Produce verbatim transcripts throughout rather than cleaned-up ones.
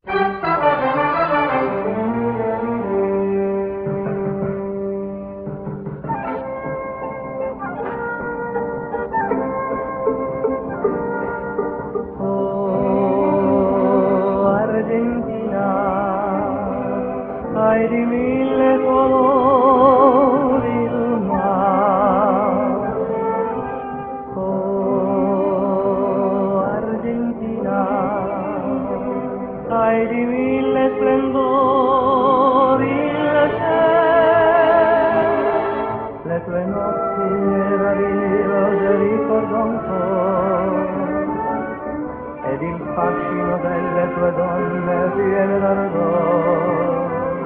Hai di mille colori il mare, oh Argentina, hai di mille splendori il cielo, le tue notti meravigliose ricordo ancora, ed il fascino delle tue donne piene d'ardore.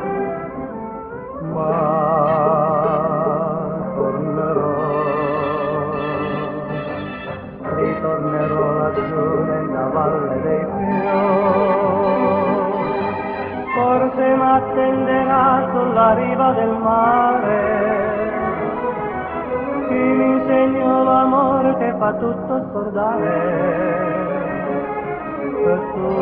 Ma tornerò, ritornerò laggiù nella valle dei fiori, forse m'attenderà sulla riva del mare, chi mi insegna l'amore che fa tutto scordare, e tu,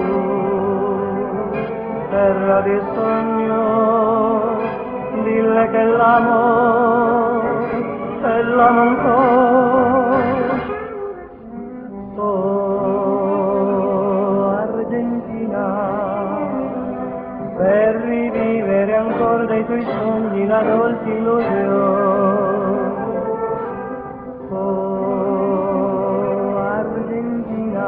terra di sogno, dille che l'amore è l'amo ancora. Oh Argentina, per rivivere ancora dei tuoi sogni la dolce illusione. Oh Argentina,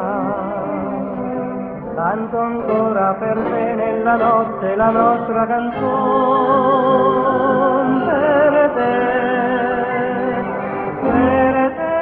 canto ancora per te nella notte la nostra canzone, per te, per te.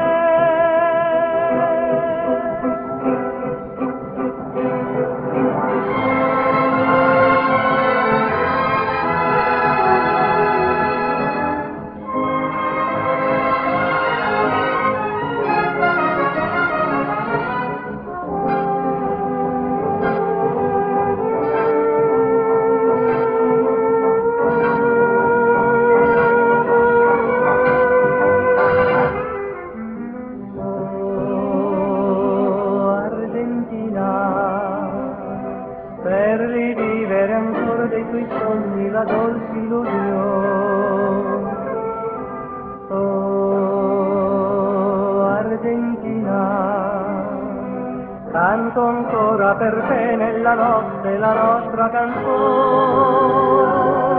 Per rivivere ancora dei tuoi sogni la dolce illusione. Oh Argentina, canto ancora per te nella notte la nostra canzone.